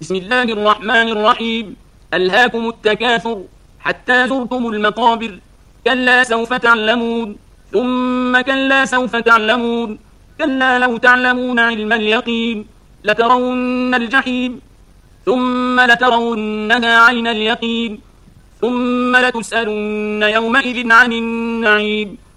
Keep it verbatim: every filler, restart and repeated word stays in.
بسم الله الرحمن الرحيم. ألهاكم التكاثر حتى زرتم المقابر، كلا سوف تعلمون ثم كلا سوف تعلمون، كلا لو تعلمون علم اليقين لترون الجحيم ثم لترونها عين اليقين ثم لتسألن يومئذ عن النعيم.